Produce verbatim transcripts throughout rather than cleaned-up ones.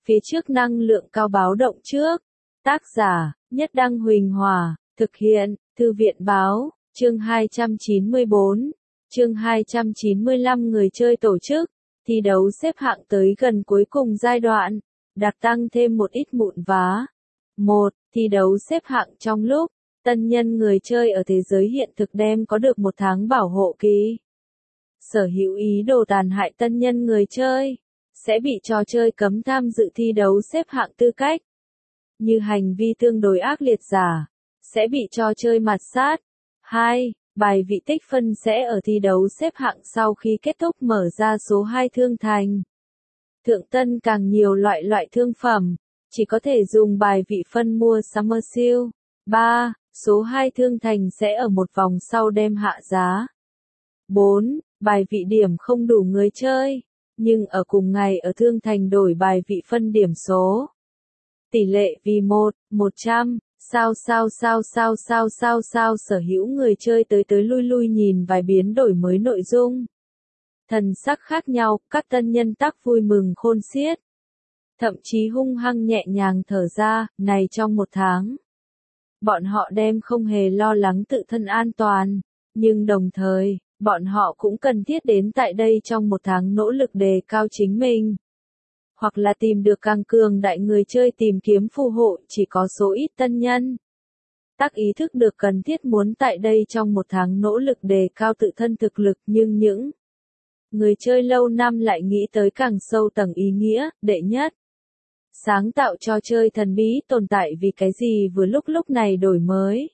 phía trước năng lượng cao báo động trước. Tác giả, Nhất Đăng Huỳnh Hòa, thực hiện, Thư viện Báo, chương hai trăm chín mươi bốn, chương hai trăm chín mươi lăm người chơi tổ chức, thi đấu xếp hạng tới gần cuối cùng giai đoạn, đặt tăng thêm một ít mụn vá. một. Thi đấu xếp hạng trong lúc, tân nhân người chơi ở thế giới hiện thực đem có được một tháng bảo hộ kỳ. Sở hữu ý đồ tàn hại tân nhân người chơi, sẽ bị trò chơi cấm tham dự thi đấu xếp hạng tư cách. Như hành vi tương đối ác liệt giả, sẽ bị trò chơi mạt sát. hai. Bài vị tích phân sẽ ở thi đấu xếp hạng sau khi kết thúc mở ra số hai thương thành. Thượng tân càng nhiều loại loại thương phẩm, chỉ có thể dùng bài vị phân mua Summer Sale. ba. Số hai thương thành sẽ ở một vòng sau đem hạ giá. bốn. Bài vị điểm không đủ người chơi, nhưng ở cùng ngày ở thương thành đổi bài vị phân điểm số. Tỷ lệ vì một, một trăm, sao sao sao sao sao sao sao sở hữu người chơi tới tới lui lui nhìn vài biến đổi mới nội dung. Thần sắc khác nhau, các tân nhân tác vui mừng khôn xiết. Thậm chí hung hăng nhẹ nhàng thở ra, này trong một tháng. Bọn họ đem không hề lo lắng tự thân an toàn, nhưng đồng thời, bọn họ cũng cần thiết đến tại đây trong một tháng nỗ lực đề cao chính mình. Hoặc là tìm được càng cường đại người chơi tìm kiếm phù hộ chỉ có số ít tân nhân. Tác ý thức được cần thiết muốn tại đây trong một tháng nỗ lực đề cao tự thân thực lực nhưng những người chơi lâu năm lại nghĩ tới càng sâu tầng ý nghĩa, đệ nhất. Sáng tạo trò chơi thần bí tồn tại vì cái gì vừa lúc lúc này đổi mới.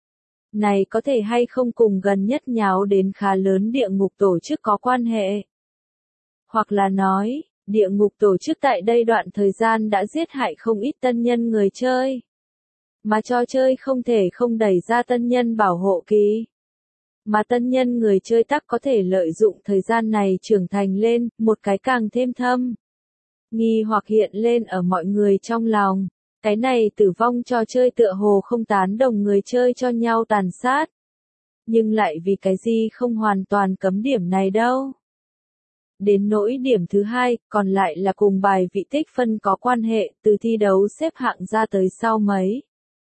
Này có thể hay không cùng gần nhất nháo đến khá lớn địa ngục tổ chức có quan hệ. Hoặc là nói, địa ngục tổ chức tại đây đoạn thời gian đã giết hại không ít tân nhân người chơi. Mà trò chơi không thể không đẩy ra tân nhân bảo hộ kỳ. Mà tân nhân người chơi tắc có thể lợi dụng thời gian này trưởng thành lên, một cái càng thêm thâm. Nghi hoặc hiện lên ở mọi người trong lòng. Cái này tử vong trò chơi tựa hồ không tán đồng người chơi cho nhau tàn sát. Nhưng lại vì cái gì không hoàn toàn cấm điểm này đâu. Đến nỗi điểm thứ hai, còn lại là cùng bài vị tích phân có quan hệ từ thi đấu xếp hạng ra tới sau mấy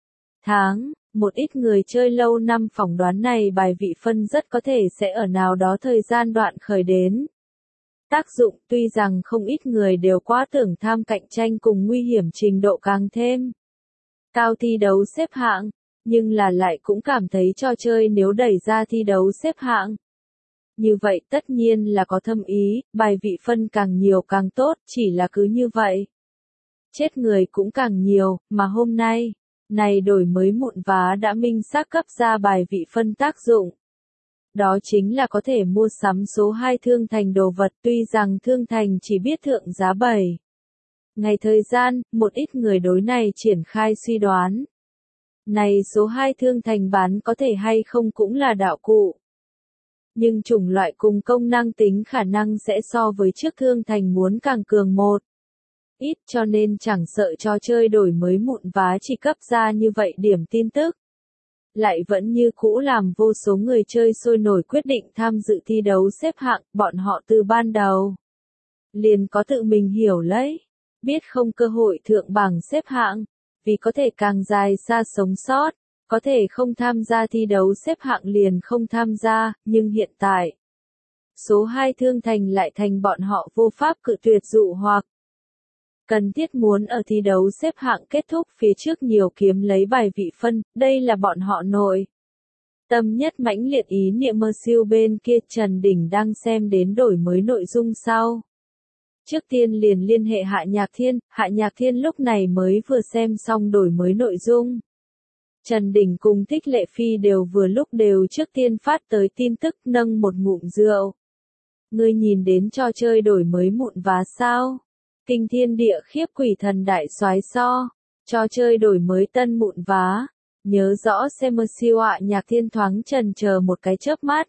tháng. Một ít người chơi lâu năm phỏng đoán này bài vị phân rất có thể sẽ ở nào đó thời gian đoạn khởi đến. Tác dụng tuy rằng không ít người đều quá tưởng tham cạnh tranh cùng nguy hiểm trình độ càng thêm cao thi đấu xếp hạng, nhưng là lại cũng cảm thấy trò chơi nếu đẩy ra thi đấu xếp hạng. Như vậy tất nhiên là có thâm ý, bài vị phân càng nhiều càng tốt, chỉ là cứ như vậy. Chết người cũng càng nhiều, mà hôm nay, này đổi mới mụn vá đã minh xác cấp ra bài vị phân tác dụng. Đó chính là có thể mua sắm số hai thương thành đồ vật tuy rằng thương thành chỉ biết thượng giá bảy. Ngày thời gian, một ít người đối này triển khai suy đoán. Này số hai thương thành bán có thể hay không cũng là đạo cụ. Nhưng chủng loại cùng công năng tính khả năng sẽ so với trước thương thành muốn càng cường một ít cho nên chẳng sợ trò chơi đổi mới mụn vá chỉ cấp ra như vậy điểm tin tức. Lại vẫn như cũ làm vô số người chơi sôi nổi quyết định tham dự thi đấu xếp hạng, bọn họ từ ban đầu liền có tự mình hiểu lấy, biết không cơ hội thượng bảng xếp hạng, vì có thể càng dài xa sống sót, có thể không tham gia thi đấu xếp hạng liền không tham gia, nhưng hiện tại, số hai thương thành lại thành bọn họ vô pháp cự tuyệt dụ hoặc cần thiết muốn ở thi đấu xếp hạng kết thúc phía trước nhiều kiếm lấy bài vị phân, đây là bọn họ nội tâm nhất mãnh liệt ý niệm mơ siêu bên kia Trần Đình đang xem đến đổi mới nội dung sau. Trước tiên liền liên hệ Hạ Nhạc Thiên, Hạ Nhạc Thiên lúc này mới vừa xem xong đổi mới nội dung. Trần Đình cùng Thích Lệ Phi đều vừa lúc đều trước tiên phát tới tin tức nâng một ngụm rượu. Ngươi nhìn đến trò chơi đổi mới mụn vá sao? Kinh thiên địa khiếp quỷ thần đại soái so, trò chơi đổi mới tân mụn vá, nhớ rõ xem mơ siêu ạ. Nhạc Thiên thoáng trần chờ một cái chớp mắt.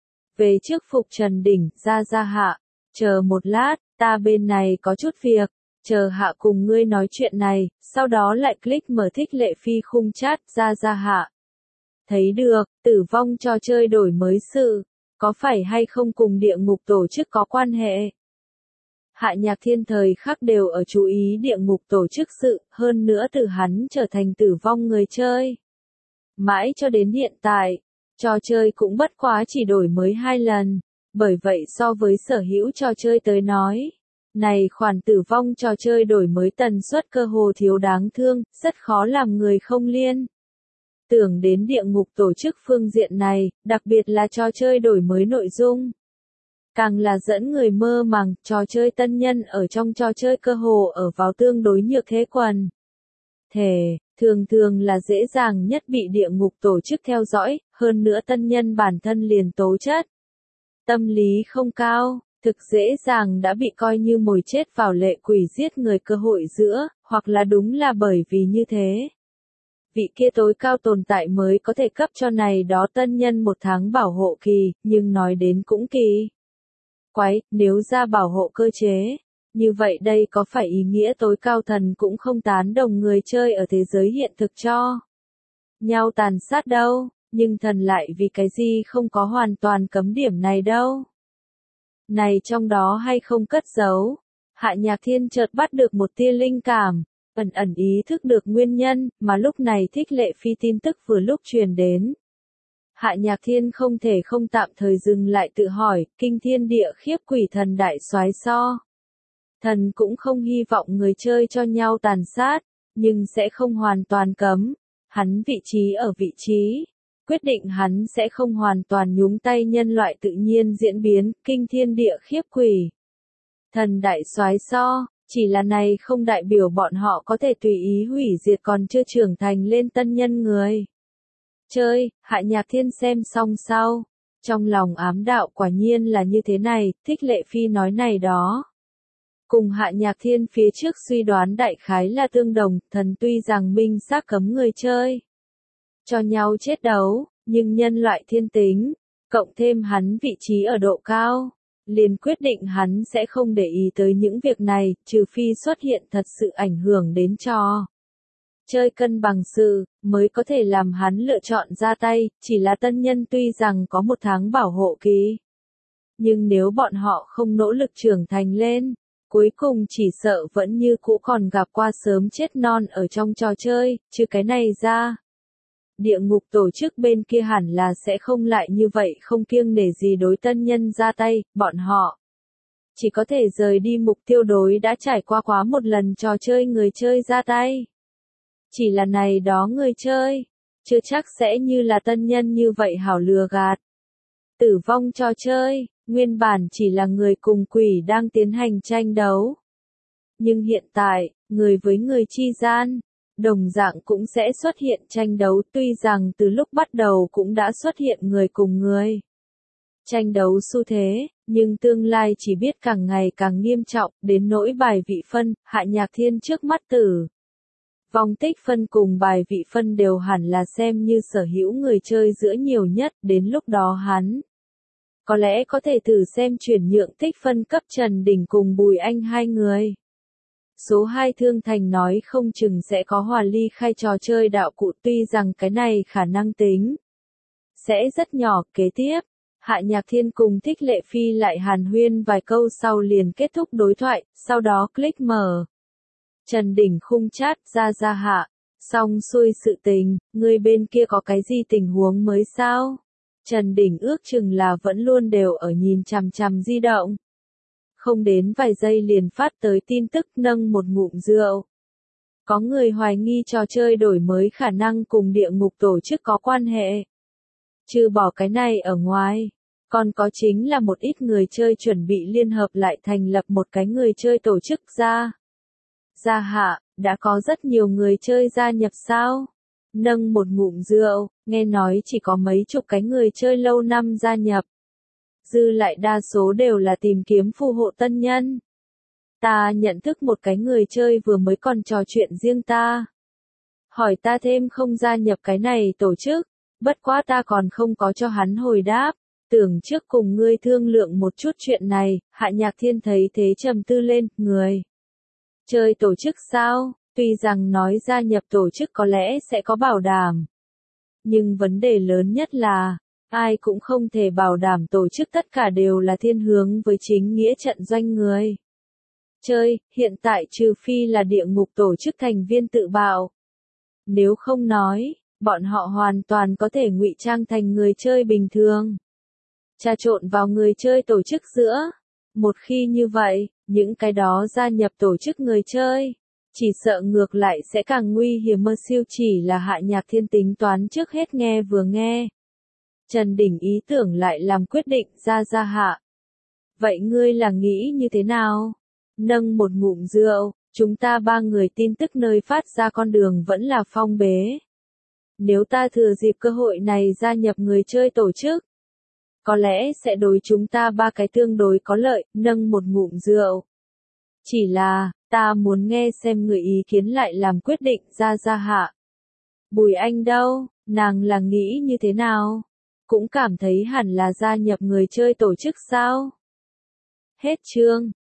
Về trước phục Trần Đình, ra ra Hạ, chờ một lát, ta bên này có chút việc, chờ Hạ cùng ngươi nói chuyện này, sau đó lại click mở Thích Lệ Phi khung chat, ra ra Hạ. Thấy được, tử vong trò chơi đổi mới sự, có phải hay không cùng địa ngục tổ chức có quan hệ? Hạ Nhạc Thiên thời khắc đều ở chú ý địa ngục tổ chức sự, hơn nữa từ hắn trở thành tử vong người chơi. Mãi cho đến hiện tại, trò chơi cũng bất quá chỉ đổi mới hai lần, bởi vậy so với sở hữu trò chơi tới nói, này khoản tử vong trò chơi đổi mới tần suất cơ hồ thiếu đáng thương, rất khó làm người không liên. Tưởng đến địa ngục tổ chức phương diện này, đặc biệt là trò chơi đổi mới nội dung. Càng là dẫn người mơ màng, trò chơi tân nhân ở trong trò chơi cơ hồ ở vào tương đối nhược thế quần. Thể, thường thường là dễ dàng nhất bị địa ngục tổ chức theo dõi, hơn nữa tân nhân bản thân liền tố chất. Tâm lý không cao, thực dễ dàng đã bị coi như mồi chết vào lệ quỷ giết người cơ hội giữa, hoặc là đúng là bởi vì như thế. Vị kia tối cao tồn tại mới có thể cấp cho này đó tân nhân một tháng bảo hộ kỳ, nhưng nói đến cũng kỳ. Quái, nếu ra bảo hộ cơ chế, như vậy đây có phải ý nghĩa tối cao thần cũng không tán đồng người chơi ở thế giới hiện thực cho nhau tàn sát đâu, nhưng thần lại vì cái gì không có hoàn toàn cấm điểm này đâu. Này trong đó hay không cất giấu, Hạ Nhạc Thiên chợt bắt được một tia linh cảm, ẩn ẩn ý thức được nguyên nhân, mà lúc này Thích Lệ Phi tin tức vừa lúc truyền đến. Hạ Nhạc Thiên không thể không tạm thời dừng lại tự hỏi, kinh thiên địa khiếp quỷ thần đại soái so. Thần cũng không hy vọng người chơi cho nhau tàn sát, nhưng sẽ không hoàn toàn cấm. Hắn vị trí ở vị trí, quyết định hắn sẽ không hoàn toàn nhúng tay nhân loại tự nhiên diễn biến, kinh thiên địa khiếp quỷ. Thần đại soái so, chỉ là này không đại biểu bọn họ có thể tùy ý hủy diệt còn chưa trưởng thành lên tân nhân người. Chơi, Hạ Nhạc Thiên xem xong sau, trong lòng ám đạo quả nhiên là như thế này, Thích Lệ Phi nói này đó. Cùng Hạ Nhạc Thiên phía trước suy đoán đại khái là tương đồng, thần tuy rằng minh xác cấm người chơi cho nhau chết đấu, nhưng nhân loại thiên tính, cộng thêm hắn vị trí ở độ cao, liền quyết định hắn sẽ không để ý tới những việc này, trừ phi xuất hiện thật sự ảnh hưởng đến trò chơi cân bằng sự, mới có thể làm hắn lựa chọn ra tay, chỉ là tân nhân tuy rằng có một tháng bảo hộ kỳ. Nhưng nếu bọn họ không nỗ lực trưởng thành lên, cuối cùng chỉ sợ vẫn như cũ còn gặp qua sớm chết non ở trong trò chơi, chứ cái này ra. Địa ngục tổ chức bên kia hẳn là sẽ không lại như vậy không kiêng nể gì đối tân nhân ra tay, bọn họ chỉ có thể rời đi mục tiêu đối đã trải qua quá một lần trò chơi người chơi ra tay. Chỉ là này đó người chơi, chưa chắc sẽ như là tân nhân như vậy hảo lừa gạt. Tử vong trò chơi, nguyên bản chỉ là người cùng quỷ đang tiến hành tranh đấu. Nhưng hiện tại, người với người chi gian, đồng dạng cũng sẽ xuất hiện tranh đấu, tuy rằng từ lúc bắt đầu cũng đã xuất hiện người cùng người tranh đấu xu thế, nhưng tương lai chỉ biết càng ngày càng nghiêm trọng, đến nỗi bài vị phân, Hạ Nhạc Thiên trước mắt tử vong tích phân cùng bài vị phân đều hẳn là xem như sở hữu người chơi giữa nhiều nhất, đến lúc đó hắn có lẽ có thể thử xem chuyển nhượng tích phân cấp Trần Đình cùng Bùi Anh hai người. Số hai Thương Thành nói không chừng sẽ có hòa ly khai trò chơi đạo cụ, tuy rằng cái này khả năng tính sẽ rất nhỏ. Kế tiếp, Hạ Nhạc Thiên cùng Thích Lệ Phi lại hàn huyên vài câu sau liền kết thúc đối thoại, sau đó click mở Trần Đình khung chat ra ra hạ, xong xuôi sự tình, người bên kia có cái gì tình huống mới sao? Trần Đình ước chừng là vẫn luôn đều ở nhìn chằm chằm di động. Không đến vài giây liền phát tới tin tức nâng một ngụm rượu. Có người hoài nghi trò chơi đổi mới khả năng cùng địa ngục tổ chức có quan hệ. Trừ bỏ cái này ở ngoài, còn có chính là một ít người chơi chuẩn bị liên hợp lại thành lập một cái người chơi tổ chức ra. Gia hạ, đã có rất nhiều người chơi gia nhập sao? Nâng một ngụm rượu, nghe nói chỉ có mấy chục cái người chơi lâu năm gia nhập. Dư lại đa số đều là tìm kiếm phù hộ tân nhân. Ta nhận thức một cái người chơi vừa mới còn trò chuyện riêng ta. Hỏi ta thêm không gia nhập cái này tổ chức, bất quá ta còn không có cho hắn hồi đáp. Tưởng trước cùng ngươi thương lượng một chút chuyện này, Hạ Nhạc Thiên thấy thế trầm tư lên, người chơi tổ chức sao? Tuy rằng nói gia nhập tổ chức có lẽ sẽ có bảo đảm. Nhưng vấn đề lớn nhất là, ai cũng không thể bảo đảm tổ chức tất cả đều là thiên hướng với chính nghĩa trận doanh người. chơi, hiện tại trừ phi là địa ngục tổ chức thành viên tự bạo. Nếu không nói, bọn họ hoàn toàn có thể ngụy trang thành người chơi bình thường. Trà trộn vào người chơi tổ chức giữa. Một khi như vậy, những cái đó gia nhập tổ chức người chơi, chỉ sợ ngược lại sẽ càng nguy hiểm. Mơ siêu chỉ là Hạ Nhạc Thiên tính toán trước hết nghe vừa nghe. Trần Đình ý tưởng lại làm quyết định ra ra hạ. Vậy ngươi là nghĩ như thế nào? Nâng một ngụm rượu, chúng ta ba người tin tức nơi phát ra con đường vẫn là phong bế. Nếu ta thừa dịp cơ hội này gia nhập người chơi tổ chức, có lẽ sẽ đối chúng ta ba cái tương đối có lợi. Nâng một ngụm rượu. Chỉ là, ta muốn nghe xem người ý kiến lại làm quyết định ra ra hạ. Bùi Anh đâu, nàng là nghĩ như thế nào? Cũng cảm thấy hẳn là gia nhập người chơi tổ chức sao? Hết chương.